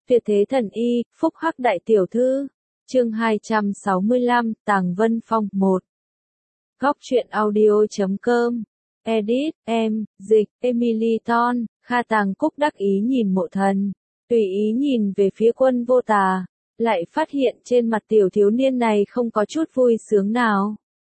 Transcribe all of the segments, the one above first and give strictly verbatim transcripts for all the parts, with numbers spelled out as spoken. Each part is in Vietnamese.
Tuyệt thế thần y, phúc hắc đại tiểu thư. Chương hai trăm sáu mươi lăm, Tàng Vân Phong một. Góc truyện audio chấm com. Edit, em, dịch, Emily Ton. Kha Tàng Cúc đắc ý nhìn Mộ Thần, tùy ý nhìn về phía Quân Vô Tà, lại phát hiện trên mặt tiểu thiếu niên này không có chút vui sướng nào.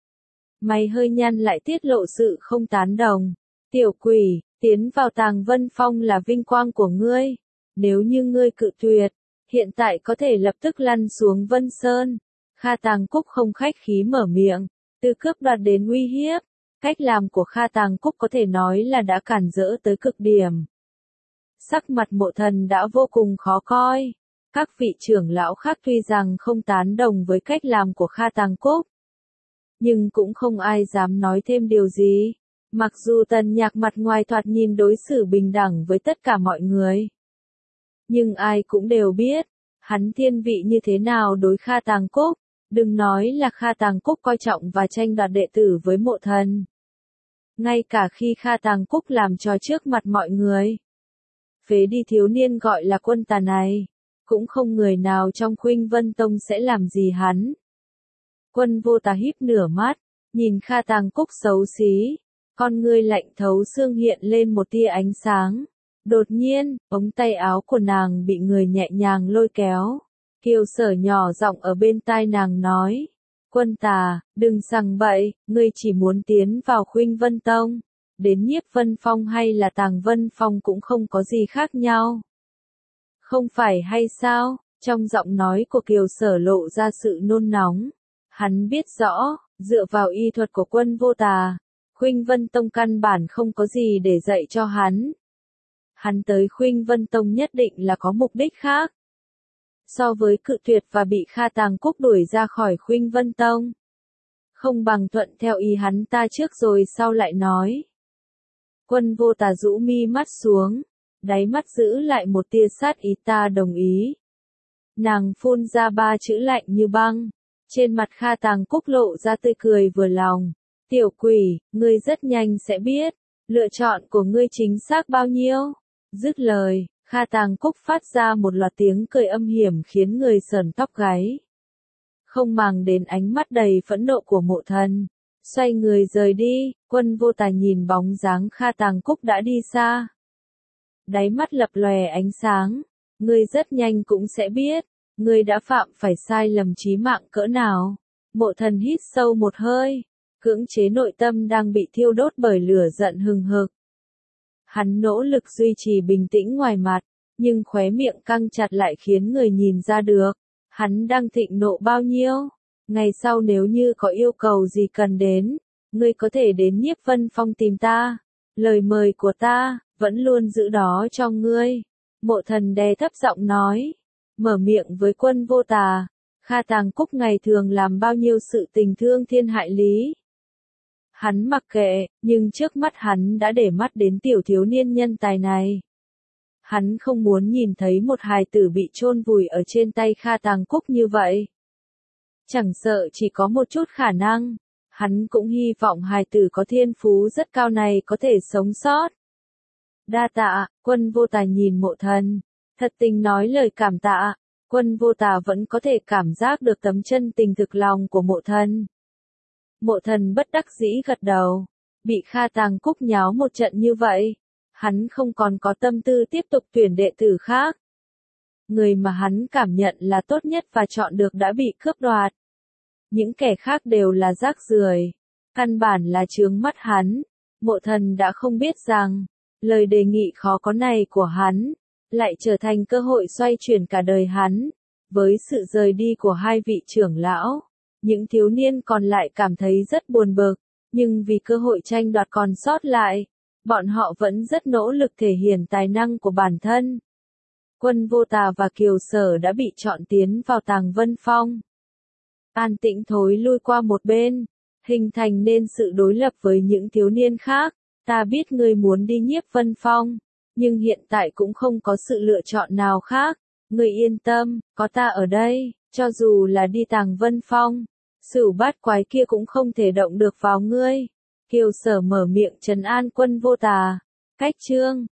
Mày hơi nhăn lại tiết lộ sự không tán đồng. Tiểu quỷ, tiến vào Tàng Vân Phong là vinh quang của ngươi. Nếu như ngươi cự tuyệt, hiện tại có thể lập tức lăn xuống Vân Sơn. Kha Tàng Cúc không khách khí mở miệng, từ cướp đoạt đến uy hiếp. Cách làm của Kha Tàng Cúc có thể nói là đã cản rỡ tới cực điểm. Sắc mặt Mộ Thần đã vô cùng khó coi. Các vị trưởng lão khác tuy rằng không tán đồng với cách làm của Kha Tàng Cúc, nhưng cũng không ai dám nói thêm điều gì. Mặc dù Tần Nhạc mặt ngoài thoạt nhìn đối xử bình đẳng với tất cả mọi người, nhưng ai cũng đều biết, hắn thiên vị như thế nào đối Kha Tàng Cúc. Đừng nói là Kha Tàng Cúc coi trọng và tranh đoạt đệ tử với Mộ Thần. Ngay cả khi Kha Tàng Cúc làm trò trước mặt mọi người, phế đi thiếu niên gọi là Quân Tà này, cũng không người nào trong Khuynh Vân Tông sẽ làm gì hắn. Quân Vô Tà híp nửa mắt, nhìn Kha Tàng Cúc xấu xí, con ngươi lạnh thấu xương hiện lên một tia ánh sáng. Đột nhiên, ống tay áo của nàng bị người nhẹ nhàng lôi kéo. Kiều Sở nhỏ giọng ở bên tai nàng nói, Quân Tà, đừng sằng bậy, ngươi chỉ muốn tiến vào Khuynh Vân Tông, đến Nhiếp Vân Phong hay là Tàng Vân Phong cũng không có gì khác nhau. Không phải hay sao? Trong giọng nói của Kiều Sở lộ ra sự nôn nóng. Hắn biết rõ, dựa vào y thuật của Quân Vô Tà, Khuynh Vân Tông căn bản không có gì để dạy cho hắn. Hắn tới Khuynh Vân Tông nhất định là có mục đích khác. So với cự tuyệt và bị Kha Tàng Cúc đuổi ra khỏi Khuynh Vân Tông, không bằng thuận theo ý hắn ta trước rồi sau lại nói. Quân Vô Tà rũ mi mắt xuống, đáy mắt giữ lại một tia sát ý, ta đồng ý. Nàng phun ra ba chữ lạnh như băng. Trên mặt Kha Tàng Cúc lộ ra tươi cười vừa lòng. Tiểu quỷ, ngươi rất nhanh sẽ biết, lựa chọn của ngươi chính xác bao nhiêu. Dứt lời, Kha Tàng Cúc phát ra một loạt tiếng cười âm hiểm khiến người sởn tóc gáy. Không màng đến ánh mắt đầy phẫn nộ của Mộ Thần, xoay người rời đi. Quân Vô Tà nhìn bóng dáng Kha Tàng Cúc đã đi xa, đáy mắt lập lòe ánh sáng. Ngươi rất nhanh cũng sẽ biết, ngươi đã phạm phải sai lầm chí mạng cỡ nào. Mộ Thần hít sâu một hơi, cưỡng chế nội tâm đang bị thiêu đốt bởi lửa giận hừng hực. Hắn nỗ lực duy trì bình tĩnh ngoài mặt, nhưng khóe miệng căng chặt lại khiến người nhìn ra được, hắn đang thịnh nộ bao nhiêu. Ngày sau nếu như có yêu cầu gì cần đến, ngươi có thể đến Nhiếp Vân Phong tìm ta. Lời mời của ta, vẫn luôn giữ đó cho ngươi. Mộ Thần đè thấp giọng nói, mở miệng với Quân Vô Tà. Kha Tàng Cúc ngày thường làm bao nhiêu sự tình thương thiên hại lý, hắn mặc kệ, nhưng trước mắt hắn đã để mắt đến tiểu thiếu niên nhân tài này. Hắn không muốn nhìn thấy một hài tử bị chôn vùi ở trên tay Kha Tàng Cúc như vậy. Chẳng sợ chỉ có một chút khả năng, hắn cũng hy vọng hài tử có thiên phú rất cao này có thể sống sót. Đa tạ. Quân Vô Tà nhìn Mộ Thần, thật tình nói lời cảm tạ. Quân Vô Tà vẫn có thể cảm giác được tấm chân tình thực lòng của Mộ Thần. Mộ Thần bất đắc dĩ gật đầu. Bị Kha Tàng Cúc nháo một trận như vậy, hắn không còn có tâm tư tiếp tục tuyển đệ tử khác. Người mà hắn cảm nhận là tốt nhất và chọn được đã bị cướp đoạt. Những kẻ khác đều là rác rưởi, căn bản là chướng mắt hắn. Mộ Thần đã không biết rằng, lời đề nghị khó có này của hắn, lại trở thành cơ hội xoay chuyển cả đời hắn. Với sự rời đi của hai vị trưởng lão, những thiếu niên còn lại cảm thấy rất buồn bực, nhưng vì cơ hội tranh đoạt còn sót lại, bọn họ vẫn rất nỗ lực thể hiện tài năng của bản thân. Quân Vô Tà và Kiều Sở đã bị chọn tiến vào Tàng Vân Phong. An tĩnh thối lui qua một bên, hình thành nên sự đối lập với những thiếu niên khác. Ta biết ngươi muốn đi Nhiếp Vân Phong, nhưng hiện tại cũng không có sự lựa chọn nào khác. Ngươi yên tâm, có ta ở đây, cho dù là đi Tàng Vân Phong, Sửu bát quái kia cũng không thể động được vào ngươi. Kiều Sở mở miệng trấn an Quân Vô Tà. Cách chương